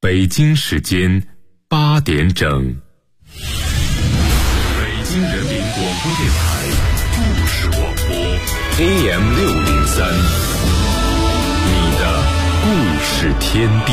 北京时间8点整，北京人民广播电台故事广播 AM603，你的故事天地。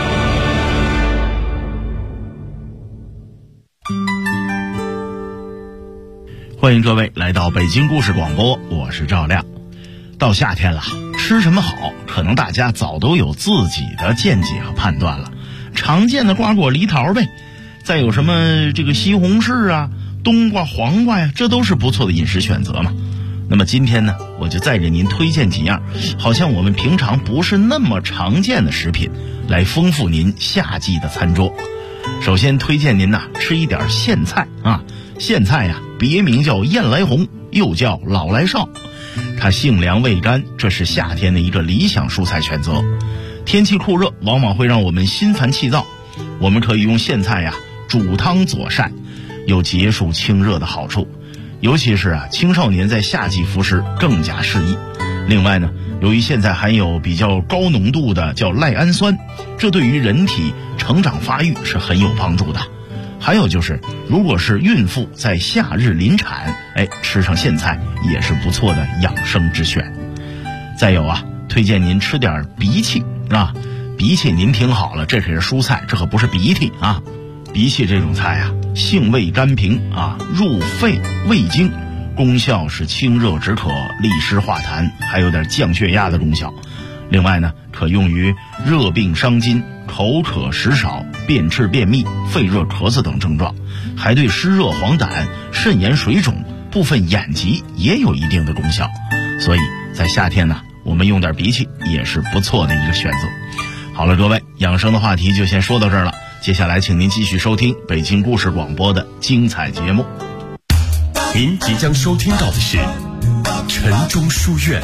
欢迎各位来到北京故事广播，我是赵亮。到夏天了，吃什么好，可能大家早都有自己的见解和判断了。常见的瓜果梨桃呗，再有什么这个西红柿啊、冬瓜、黄瓜呀，这都是不错的饮食选择嘛。那么今天呢，我就再给您推荐几样好像我们平常不是那么常见的食品，来丰富您夏季的餐桌。首先推荐您吃一点苋菜啊。苋菜呀，别名叫燕来红，又叫老来少，它性凉味甘，这是夏天的一个理想蔬菜选择。天气酷热，往往会让我们心烦气躁，我们可以用苋菜煮汤佐膳，有解暑清热的好处。尤其是青少年在夏季服食更加适宜。另外呢，由于苋菜含有比较高浓度的叫赖氨酸，这对于人体成长发育是很有帮助的。还有就是，如果是孕妇在夏日临产，吃上苋菜也是不错的养生之选。再有推荐您吃点荸荠荸荠您听好了，这可是蔬菜，这可不是鼻涕啊。荸荠这种菜性味甘平入肺胃经，功效是清热止渴、利湿化痰，还有点降血压的功效。另外呢，可用于热病伤津、口渴食少、便赤便秘、肺热咳嗽等症状，还对湿热黄疸、肾炎水肿、部分眼疾也有一定的功效。所以在夏天呢，我们用点荸荠也是不错的一个选择。好了，各位，养生的话题就先说到这儿了，接下来请您继续收听北京故事广播的精彩节目。 您即将收听到的是晨钟书院。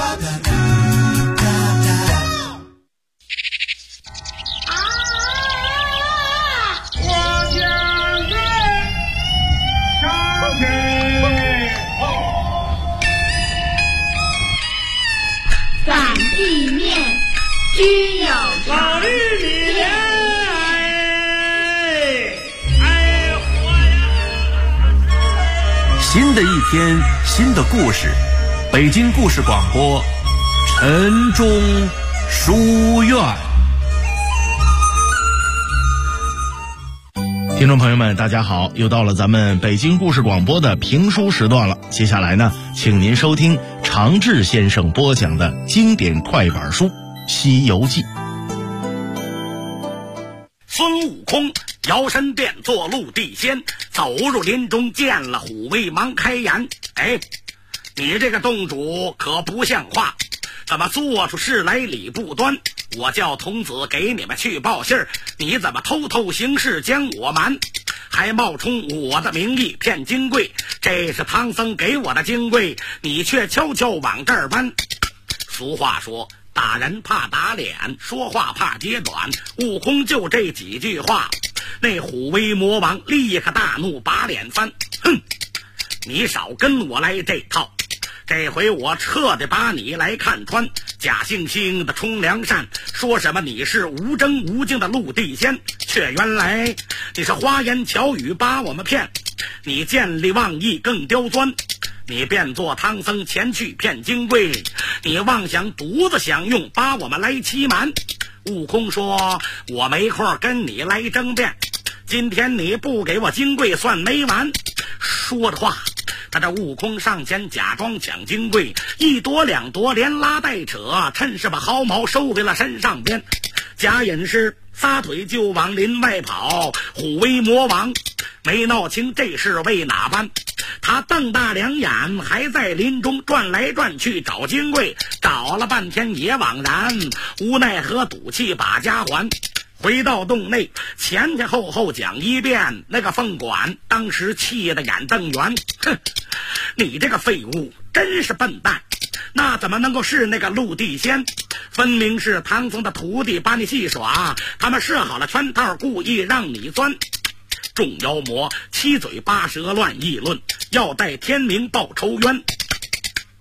地面均有老玉米莲， 新的一天，新的故事，北京故事广播，晨钟书院。 听众朋友们大家好，又到了咱们北京故事广播的评书时段了。接下来呢，请您收听常志先生播讲的经典快板书《西游记》。 孙悟空摇身变作陆地仙，走入林中见了虎威，忙开言：你这个洞主可不像话，怎么做出事来理不端？我叫童子给你们去报信儿，你怎么偷偷行事将我瞒，还冒充我的名义骗金贵？这是唐僧给我的金贵，你却悄悄往这儿搬。俗话说，打人怕打脸，说话怕揭短。悟空就这几句话，那虎威魔王立刻大怒，把脸翻。哼，你少跟我来这套，这回我彻底把你来看穿。假惺惺的充良善，说什么你是无争无竞的陆地仙，却原来你是花言巧语把我们骗。你见利忘义更刁钻，你变作唐僧前去骗金贵，你妄想独自享用，把我们来欺瞒。悟空说，我没空跟你来争辩，今天你不给我金贵算没完。说的话，他这悟空上前假装抢金贵，一夺两夺，连拉带扯，趁势把毫毛收回了身上边。假隐士撒腿就往林外跑，虎威魔王没闹清这是为哪般，他瞪大两眼，还在林中转来转去找金贵，找了半天也枉然，无奈何赌气把家还。回到洞内，前前后后讲一遍，那个凤管当时气得眼瞪圆，哼，你这个废物真是笨蛋，那怎么能够是那个陆地仙？分明是唐僧的徒弟把你戏耍，他们设好了圈套，故意让你钻。众妖魔七嘴八舌乱议论，要待天明报仇冤。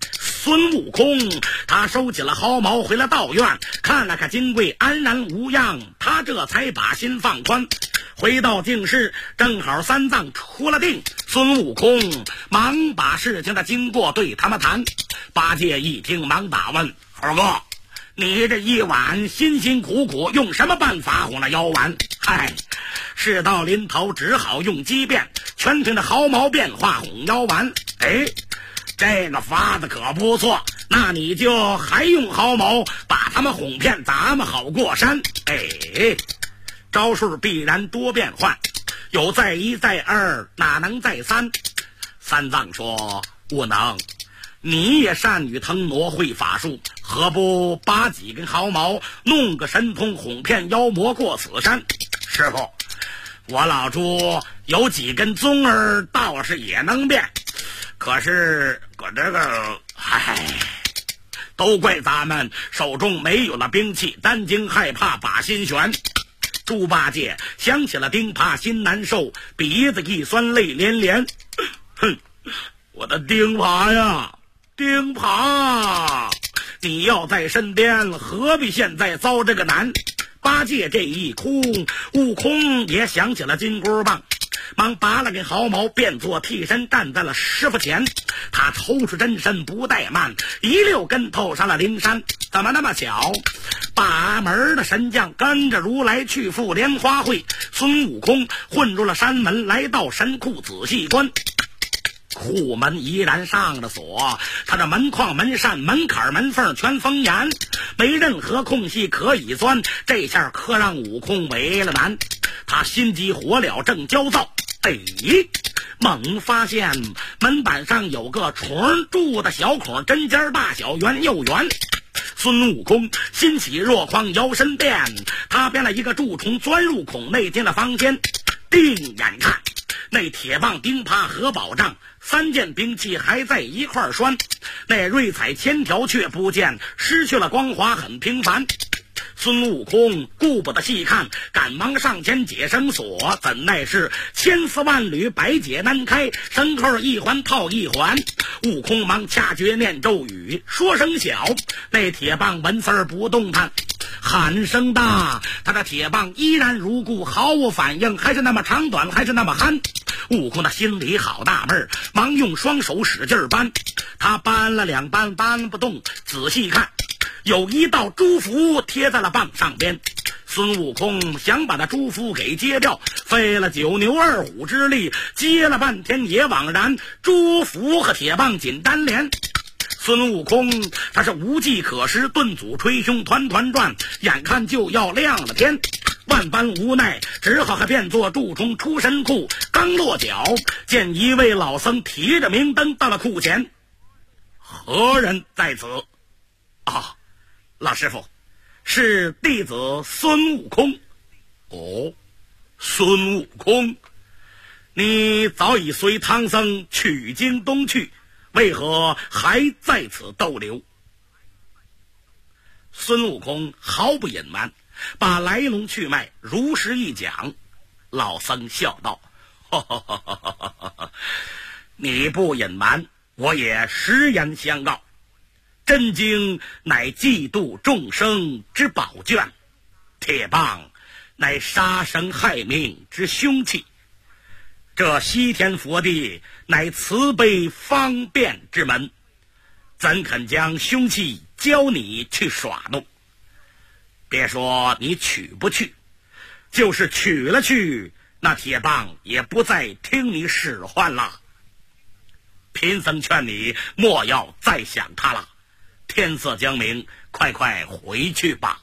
孙悟空他收起了毫毛，回了道院，看了看金柜安然无恙，他这才把心放宽。回到净室，正好三藏出了定，孙悟空忙把事情的经过对他们谈。八戒一听，忙打问：猴哥，你这一晚辛辛苦苦用什么办法哄了妖丸？嗨，事到临头只好用机变，全凭着毫毛变化哄妖丸。哎，这个法子可不错，那你就还用毫毛把他们哄骗，咱们好过山。哎，招数必然多变换，有再一再二，哪能再三？三藏说：悟能，你也善于腾挪会法术，何不把几根毫毛弄个神通，哄骗妖魔过此山？师傅，我老猪有几根宗儿倒是也能变，可是这个都怪咱们手中没有了兵器，担惊害怕把心悬。猪八戒想起了钉耙，心难受，鼻子一酸，泪连连。哼，我的钉耙呀，钉耙，你要在身边，何必现在遭这个难？八戒这一哭，悟空也想起了金箍棒，忙拔了根毫毛，变作替身站在了师傅前。他抽出真身不怠慢，一溜跟头上了灵山。怎么那么巧？把门的神将跟着如来去赴莲花会，孙悟空混入了山门，来到神库仔细观。库门依然上了锁，他的门框、门扇、门槛、门缝全封严，没任何空隙可以钻。这下可让悟空为了难，他心急火燎，正焦躁。哎，猛发现门板上有个虫蛀的小孔，针尖大小，圆又圆。孙悟空欣喜若狂，摇身变，他变了一个蛀虫，钻入孔内，进了房间。定眼看那铁棒、钉耙和宝杖三件兵器还在一块拴，那瑞彩铅条却不见，失去了光滑，很平凡。孙悟空顾不得细看，赶忙上前解绳索，怎奈是千丝万缕，百解难开，绳扣一环套一环。悟空忙掐诀念咒语，说声小，那铁棒纹丝儿不动弹，喊声大，他的铁棒依然如故，毫无反应，还是那么长短，还是那么憨。悟空的心里好纳闷，忙用双手使劲搬，他搬了两搬，搬不动，仔细看，有一道朱符贴在了棒上边。孙悟空想把那朱符给揭掉，费了九牛二虎之力，揭了半天也枉然，朱符和铁棒紧粘连。孙悟空他是无计可施，顿足捶胸，团团转，眼看就要亮了天，万般无奈，只好还变作蛀虫出神库。刚落脚，见一位老僧提着明灯到了库前。何人在此？啊，老师傅，是弟子孙悟空。哦，孙悟空，你早已随唐僧取经东去，为何还在此逗留？孙悟空毫不隐瞒，把来龙去脉如实一讲。老僧笑道：你不隐瞒，我也实言相告，真经乃济度众生之宝卷，铁棒乃杀生害命之凶器，这西天佛地乃慈悲方便之门，怎肯将凶器教你去耍弄？别说你取不去，就是取了去，那铁棒也不再听你使唤了。贫僧劝你莫要再想他了，天色将明，快快回去吧。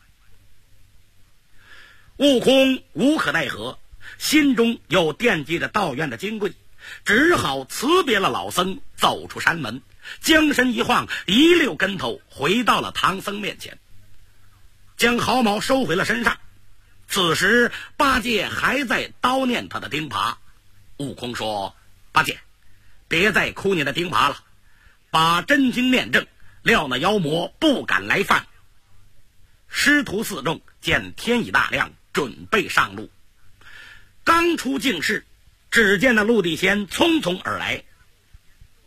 悟空无可奈何，心中又惦记着道院的金柜，只好辞别了老僧，走出山门，将身一晃，一溜跟头回到了唐僧面前，将毫毛收回了身上。此时八戒还在叨念他的钉耙。悟空说：八戒，别再哭你的钉耙了，把真经念正，料那妖魔不敢来犯。师徒四众见天已大亮，准备上路。刚出净室，只见那陆地仙匆匆而来，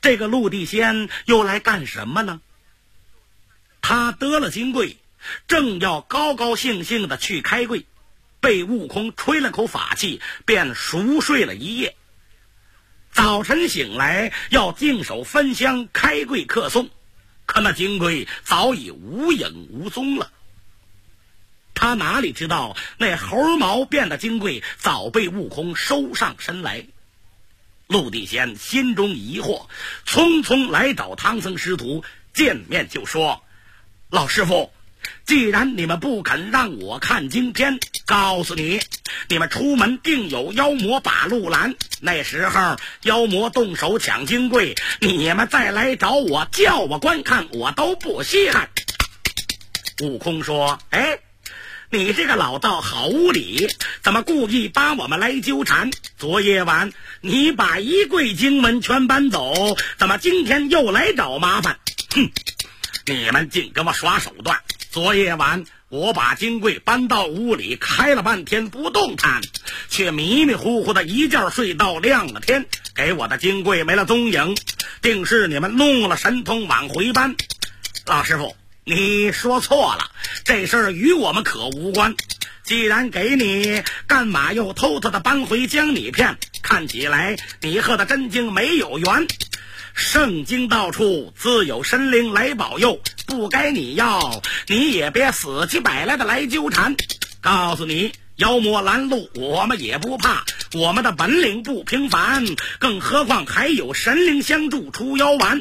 这个陆地仙又来干什么呢？他得了金柜，正要高高兴兴的去开柜，被悟空吹了口法气，便熟睡了一夜。早晨醒来，要净手分香开柜客送，可那金柜早已无影无踪了。他哪里知道那猴毛变的金柜早被悟空收上身来。陆地仙心中疑惑，匆匆来找唐僧师徒，见面就说：老师傅，既然你们不肯让我看经篇，告诉你，你们出门定有妖魔把路拦，那时候妖魔动手抢金柜，你们再来找我叫我观看，我都不稀罕。悟空说：哎，你这个老道好无理，怎么故意把我们来纠缠？昨夜晚你把一柜经文全搬走，怎么今天又来找麻烦？哼，你们净跟我耍手段。昨夜晚我把金柜搬到屋里开了半天不动弹，却迷迷糊糊的一觉睡到亮了天，给我的金柜没了踪影，定是你们弄了神通往回搬。老师傅，你说错了，这事儿与我们可无关。既然给你，干嘛又偷偷的搬回江里片？看起来你和的真经没有缘。圣经到处自有神灵来保佑，不该你要，你也别死乞白赖的来纠缠。告诉你，妖魔拦路我们也不怕，我们的本领不平凡，更何况还有神灵相助出妖丸。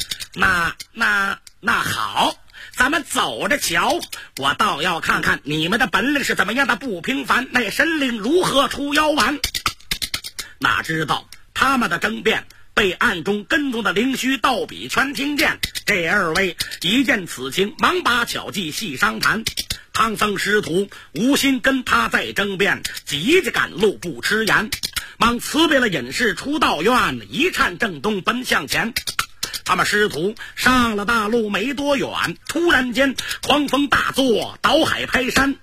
那好，咱们走着瞧，我倒要看看你们的本领是怎么样的不平凡，那神灵如何出妖丸。哪知道他们的争辩被暗中跟踪的灵虚道比全听见，这二位一见此情，忙把巧计细商谈。唐僧师徒无心跟他再争辩，急着赶路不吃言，忙辞别了隐士出道院，一颤正东奔向前。他们师徒上了大路没多远，突然间狂风大作，倒海拍山。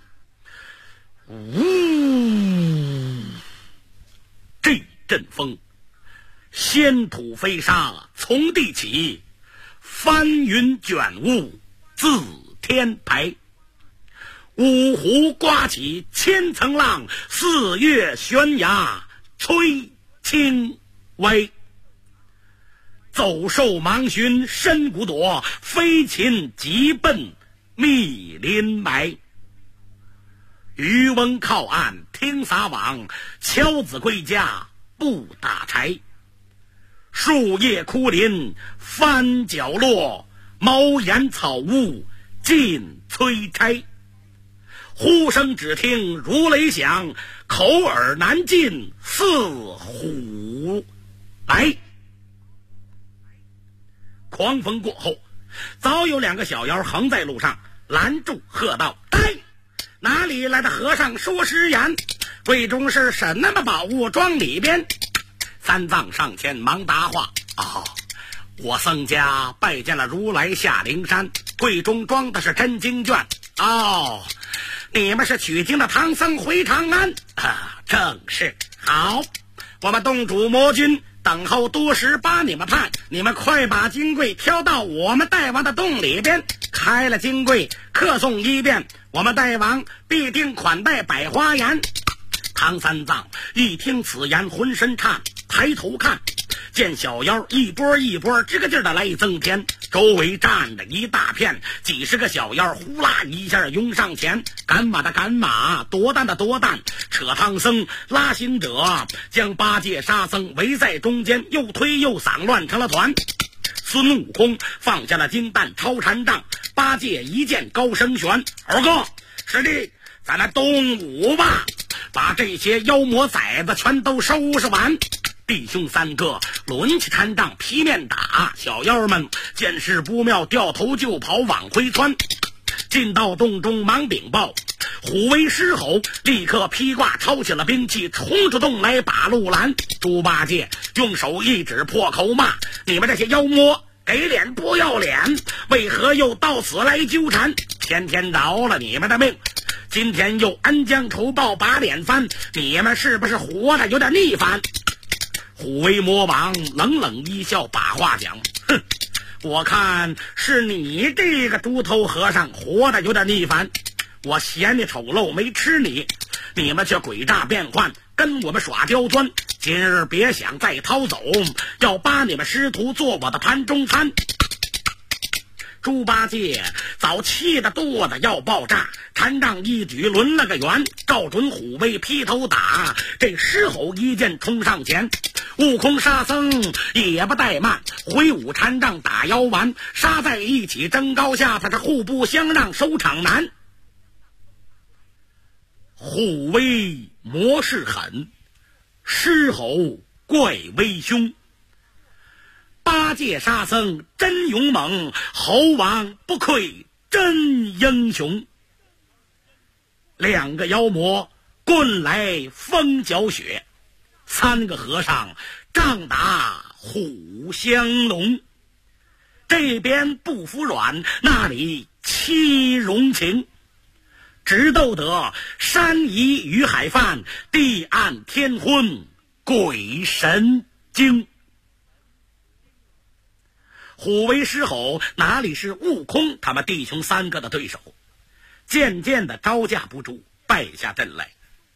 呜，这阵风仙土飞沙从地起，翻云卷雾自天排。五湖刮起千层浪，四岳悬崖吹青微。走兽忙寻深谷躲，飞禽急奔密林埋。渔翁靠岸听撒网，樵子归家不打柴。树叶枯林翻角落，茅檐草屋尽催拆。呼声只听如雷响，口耳难尽似虎来。狂风过后，早有两个小妖横在路上拦住，喝道：呆，哪里来的和尚说实言？柜中是什么宝物装里边？三藏上前忙答话：我僧家拜见了如来下灵山，柜中装的是真经卷。你们是取经的唐僧回长安？正是。好，我们洞主魔君等候多时把你们盼，你们快把金柜挑到我们大王的洞里边，开了金柜客送一遍，我们大王必定款待百花颜。唐三藏一听此言浑身颤，抬头看见小妖一波一波这个劲儿的来增添，周围站着一大片，几十个小妖呼啦一下拥上前，赶马的赶马，夺担的夺担，扯唐僧拉行者，将八戒沙僧围在中间，又推又搡，乱成了团。孙悟空放下了金蛋超禅杖，八戒一剑高声旋：二哥，师弟，咱来动武吧，把这些妖魔崽子全都收拾完。弟兄三个抡起禅杖劈面打，小妖们见势不妙，掉头就跑往回窜。进到洞中忙禀报，虎威狮吼，立刻披挂抄起了兵器，冲出洞来把路拦。猪八戒用手一指，破口骂：你们这些妖魔给脸不要脸，为何又到此来纠缠？天天饶了你们的命，今天又恩将仇报把脸翻，你们是不是活的有点逆反？ 虎威魔王冷冷一笑，把话讲：哼，我看是你这个猪头和尚活得有点逆反，我嫌你丑陋没吃你，你们却诡诈变幻，跟我们耍刁钻，今日别想再逃走，要把你们师徒做我的盘中餐。猪八戒早气得肚子要爆炸，禅杖一举抡了个圆，照准虎威劈头打。这狮吼一剑冲上前，悟空沙僧也不怠慢，挥舞禅杖打妖丸，杀在一起争高下，他是互不相让，收场难。虎威魔势狠，狮吼怪威凶。八戒沙僧真勇猛，猴王不愧真英雄。两个妖魔棍来风搅雪，三个和尚仗打虎相龙。这边不服软，那里欺荣情，直斗得山移与海泛，地暗天昏鬼神惊。虎威狮吼哪里是悟空他们弟兄三个的对手，渐渐的招架不住，败下阵来。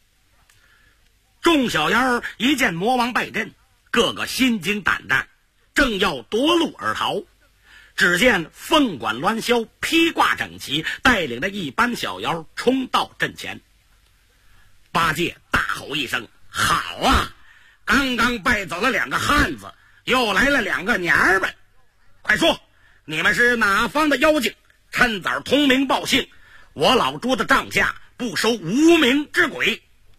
众小妖一见魔王败阵，个个心惊胆战，正要夺路而逃，只见凤管鸾霄披挂整齐，带领着一班小妖冲到阵前。八戒大吼一声：好啊，刚刚败走了两个汉子，又来了两个娘儿们，快说你们是哪方的妖精，趁早通名报姓，我老猪的帐下不收无名之鬼。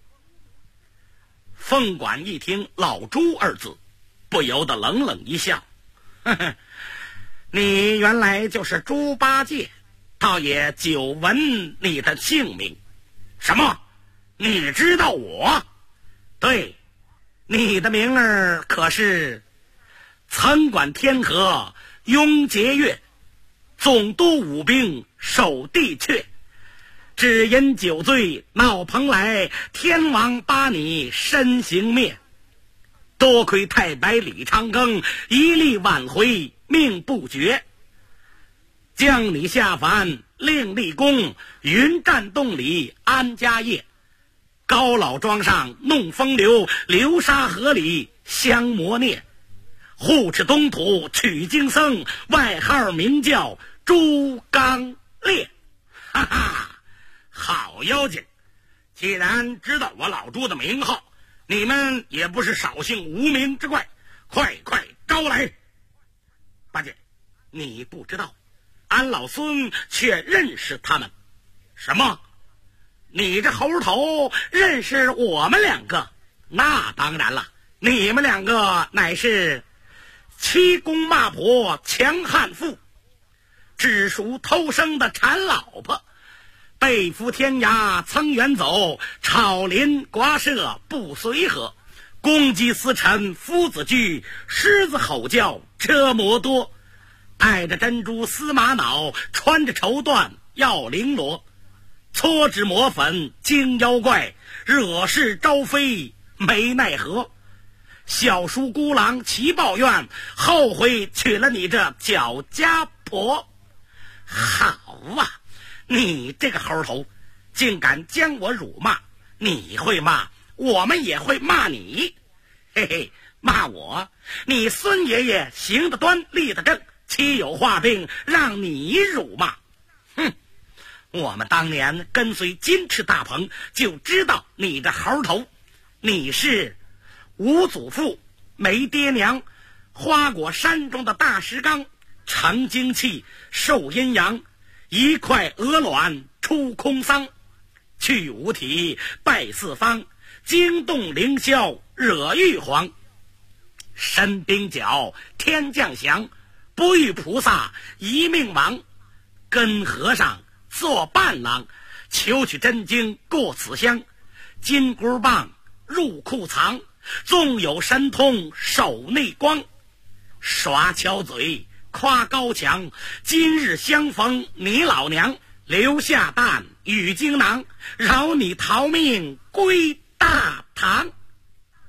凤管一听老猪二字，不由得冷冷一笑：呵呵，你原来就是猪八戒，倒也久闻你的姓名。什么？你知道我？对，你的名儿可是曾管天河雍节钺，总督武兵守地阙，只因酒醉闹蓬莱，天王把你身形灭。多亏太白李长庚一力挽回命不绝，将你下凡令立功，云栈洞里安家业，高老庄上弄风流，流沙河里相磨孽，护持东土取经僧，外号名叫猪刚烈。哈哈，好妖精，既然知道我老猪的名号，你们也不是少姓无名之怪，快快招来。八戒，你不知道，俺老孙却认识他们。什么？你这猴头认识我们两个？那当然了，你们两个乃是欺公骂婆强悍妇，只属偷生的馋老婆，背负天涯曾远走，草林寡舍不随和，公鸡司晨夫子惧，狮子吼叫车摩多，戴着珍珠丝玛瑙，穿着绸缎要绫罗，搓脂抹粉惊妖怪，惹是招非没奈何，小叔孤狼齐抱怨，后悔娶了你这脚家婆。好啊，你这个猴头竟敢将我辱骂，你会骂，我们也会骂你。嘿嘿，骂我，你孙爷爷行得端立得正，岂有画病让你辱骂？哼，我们当年跟随金翅大鹏，就知道你这猴头，你是无祖父没爹娘，花果山中的大石缸，成精气受阴阳，一块鹅卵出空桑，去五体拜四方，惊动凌霄惹玉皇，申兵角天降祥，不遇菩萨一命亡，跟和尚做伴郎，求取真经过此乡，金箍棒入库藏，纵有神通手内光，耍巧嘴夸高强，今日相逢你老娘，留下蛋与精囊，饶你逃命归大唐。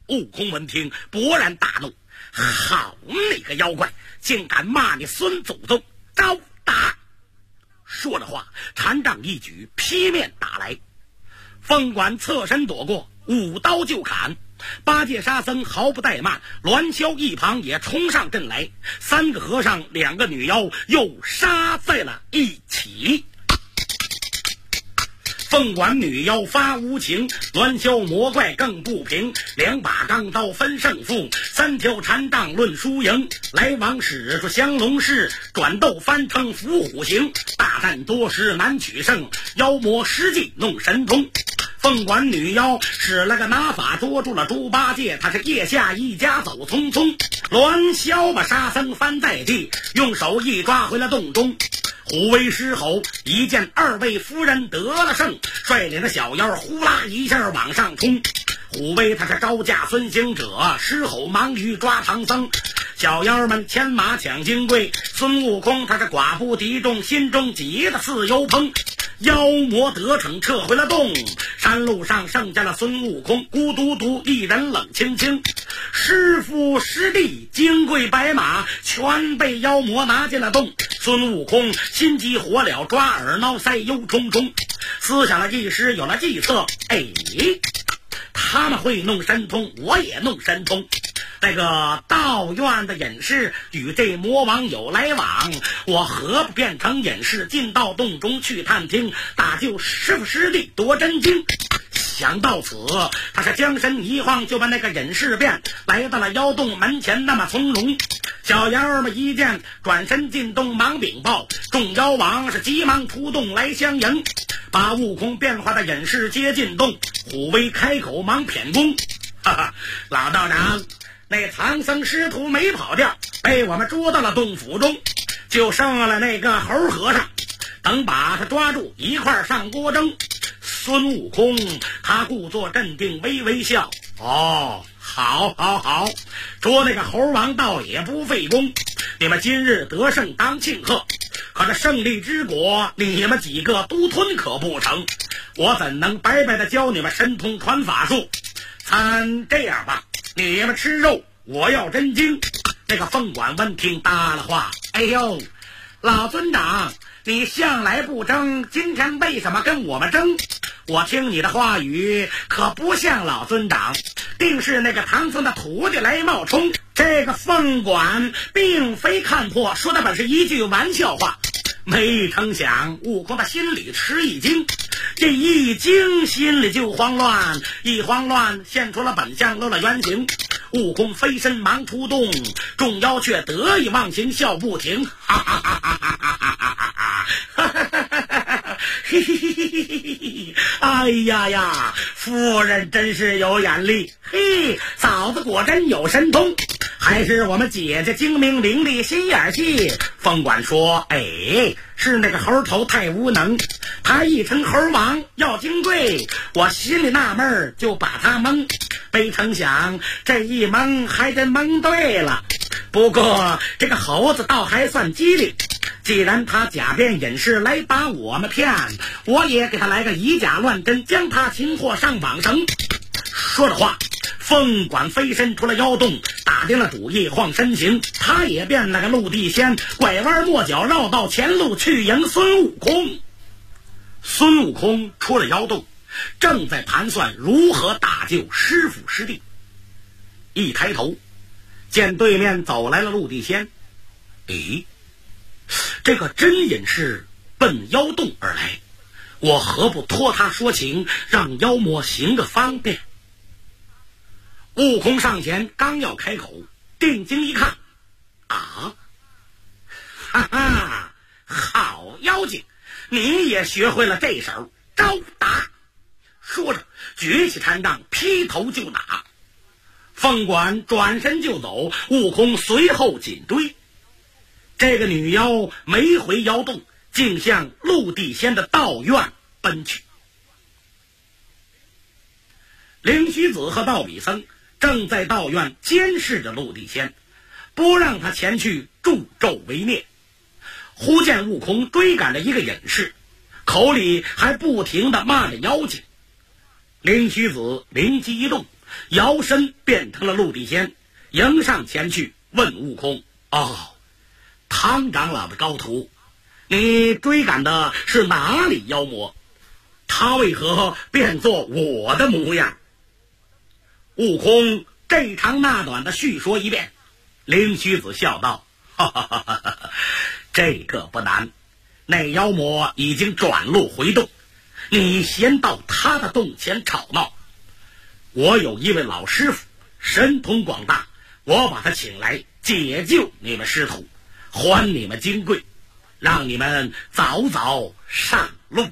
悟空闻听勃然大怒，好你个妖怪，竟敢骂你孙祖宗，招打！说着话，禅杖一举，劈面打来。凤管侧身躲过，舞刀就砍。八戒沙僧毫不怠慢，栾霄一旁也冲上阵来。三个和尚两个女妖又杀在了一起。凤管女妖发无情，栾霄魔怪更不平。两把钢刀分胜负，三条禅杖论输赢。来往使出降龙式，转斗翻腾伏虎形。大战多时难取胜，妖魔实际弄神通。凤管女妖使了个拿法捉住了猪八戒，他是腋下一夹走匆匆。栾霄把沙僧翻在地，用手一抓回了洞中。虎威狮吼，一见二位夫人得了胜，率领着小妖呼啦一下往上冲。虎威他是招架孙行者，狮吼忙于抓唐僧。小妖们牵马抢金龟，孙悟空他是寡不敌众，心中急得似油烹。妖魔得逞，撤回了洞。山路上剩下了孙悟空，孤独独一人冷清清。师父师弟金龟白马全被妖魔拿进了洞。孙悟空心急火燎，抓耳挠腮，忧忡忡，思想了一时，有了计策。他们会弄神通，我也弄神通。这个道院的隐士与这魔王有来往，我何不变成隐士，进到洞中去探听，打救师父师弟夺真经。想到此，他是将身一晃，就把那个隐士变来到了妖洞门前，那么从容。小妖们一见，转身进洞，忙禀报。众妖王是急忙出洞来相迎，把悟空变化的隐士接进洞。虎威开口忙谝功：哈哈，老道长，那唐僧师徒没跑掉，被我们捉到了洞府中，就剩了那个猴和尚，等把他抓住一块上锅蒸。孙悟空他故作镇定，微微笑：好，捉那个猴王倒也不费功，你们今日得胜当庆贺，可这胜利之果你们几个都吞可不成？我怎能白白的教你们神通传法术？这样吧，你们吃肉，我要真经。那个凤管闻听搭了话：哎呦，老尊长，你向来不争，今天为什么跟我们争？我听你的话语可不像老尊长，定是那个唐僧的徒弟来冒充。这个凤管并非看破，说的本是一句玩笑话。没成想悟空的心里吃一惊，这一惊心里就慌乱，一慌乱现出了本相，露了原形。悟空飞身忙出洞，众妖却得意忘形，笑不停，哈哈哈哈哈哈哈哈哈哈！嘿嘿嘿嘿嘿嘿！哎呀，夫人真是有眼力，嘿，嫂子果真有神通，还是我们姐姐精明伶俐，心眼细。凤管说：是那个猴头太无能，他一称猴王要金贵，我心里纳闷，就把他蒙。没成想这一蒙还真蒙对了。不过这个猴子倒还算机灵，既然他假变隐士来把我们骗，我也给他来个以假乱真，将他擒获上绑绳。说着话，凤管飞身出了妖洞，打定了主意晃身形，他也变了个陆地仙，拐弯抹角绕到前路去迎孙悟空。孙悟空出了妖洞，正在盘算如何打救师父师弟，一抬头见对面走来了陆地仙。这个真隐士奔妖洞而来，我何不托他说情，让妖魔行个方便？悟空上前刚要开口，定睛一看，哈哈，好妖精，你也学会了这手招打。说着举起禅杖劈头就打。凤管转身就走，悟空随后紧追。这个女妖没回妖洞，竟向陆地仙的道院奔去。灵虚子和道比僧正在道院监视着陆地仙，不让他前去助纣为虐。忽见悟空追赶着一个隐士，口里还不停地骂着妖精。灵虚子灵机一动， 摇身变成了陆地仙，迎上前去问悟空：汤长老的高徒，你追赶的是哪里妖魔？他为何变作我的模样？悟空这长那短的叙说一遍。灵虚子笑道：这个不难，那妖魔已经转路回洞，你先到他的洞前吵闹。我有一位老师傅，神通广大，我把他请来解救你们师徒，还你们金贵，让你们早早上路。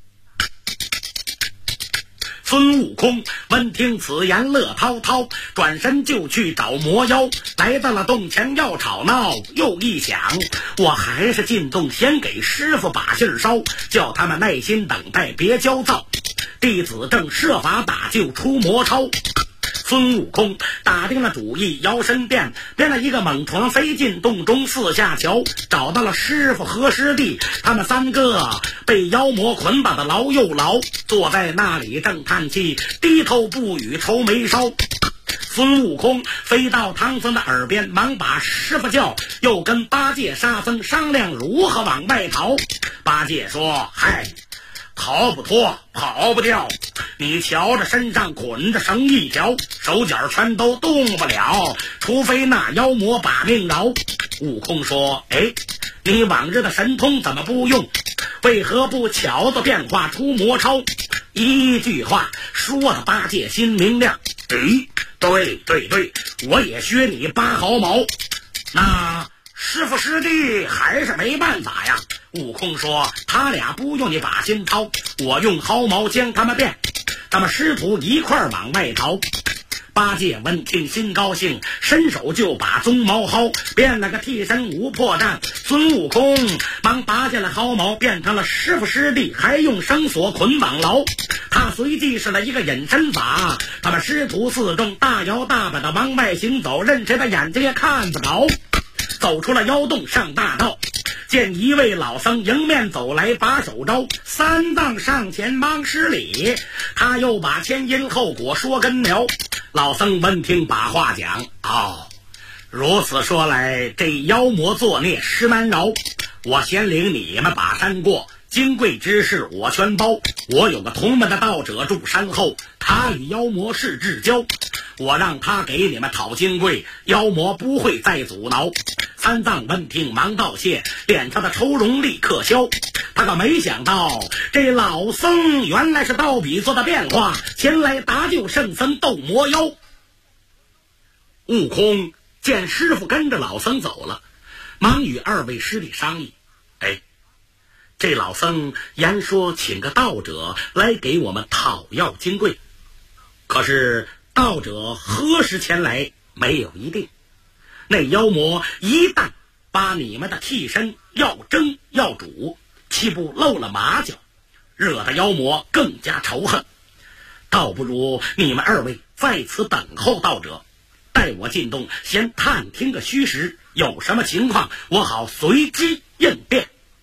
孙悟空闻听此言乐滔滔，转身就去找魔妖。来到了洞前要吵闹，又一想，我还是进洞先给师傅把信烧，叫他们耐心等待，别焦躁。弟子正设法打救出魔超。孙悟空打定了主意，摇身变了一个猛虫，飞进洞中四下瞧，找到了师傅和师弟，他们三个被妖魔捆绑的牢又牢，坐在那里正叹气，低头不语，愁眉梢。孙悟空飞到唐僧的耳边，忙把师傅叫，又跟八戒沙僧商量如何往外逃。八戒说：嗨，逃不脱，跑不掉，你瞧着身上捆着绳一条，手脚全都动不了，除非那妖魔把命饶。悟空说：你往日的神通怎么不用？为何不巧的变化出魔超？一句话说的八戒心明亮。对，我也削你8毫毛。那师傅师弟还是没办法呀。悟空说：他俩不用你把心掏，我用毫毛将他们变，咱们师徒一块往外逃。八戒闻听心高兴，伸手就把鬃毛薅，变了个替身无破绽。孙悟空忙拔下了毫毛，变成了师傅师弟，还用绳索捆绑牢。他随即使了一个隐身法，他们师徒四众大摇大摆的往外行走，任谁的眼睛也看不着。走出了妖洞，上大道，见一位老僧迎面走来，把手招，三藏上前忙施礼，他又把前因后果说根苗。老僧闻听把话讲：如此说来，这妖魔作孽实难饶，我先领你们把山过，金贵之事我全包。我有个同门的道者住山后，他与妖魔是至交，我让他给你们讨金贵，妖魔不会再阻挠。三藏闻听忙道谢，脸上的愁容立刻消。他可没想到，这老僧原来是道比做的变化，前来搭救圣僧斗魔妖。悟空见师傅跟着老僧走了，忙与二位师弟商议：这老僧言说请个道者来给我们讨要金贵，可是道者何时前来没有一定。那妖魔一旦把你们的替身要蒸要煮，岂不露了马脚，惹得妖魔更加仇恨。倒不如你们二位在此等候道者，待我进洞先探听个虚实，有什么情况我好随机应变。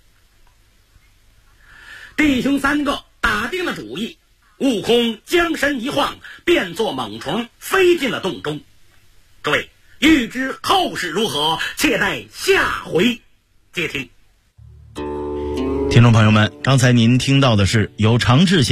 弟兄三个打定了主意，悟空将身一晃，变作猛虫飞进了洞中。诸位欲知后事如何，且待下回接听。 听众朋友们，刚才您听到的是由常志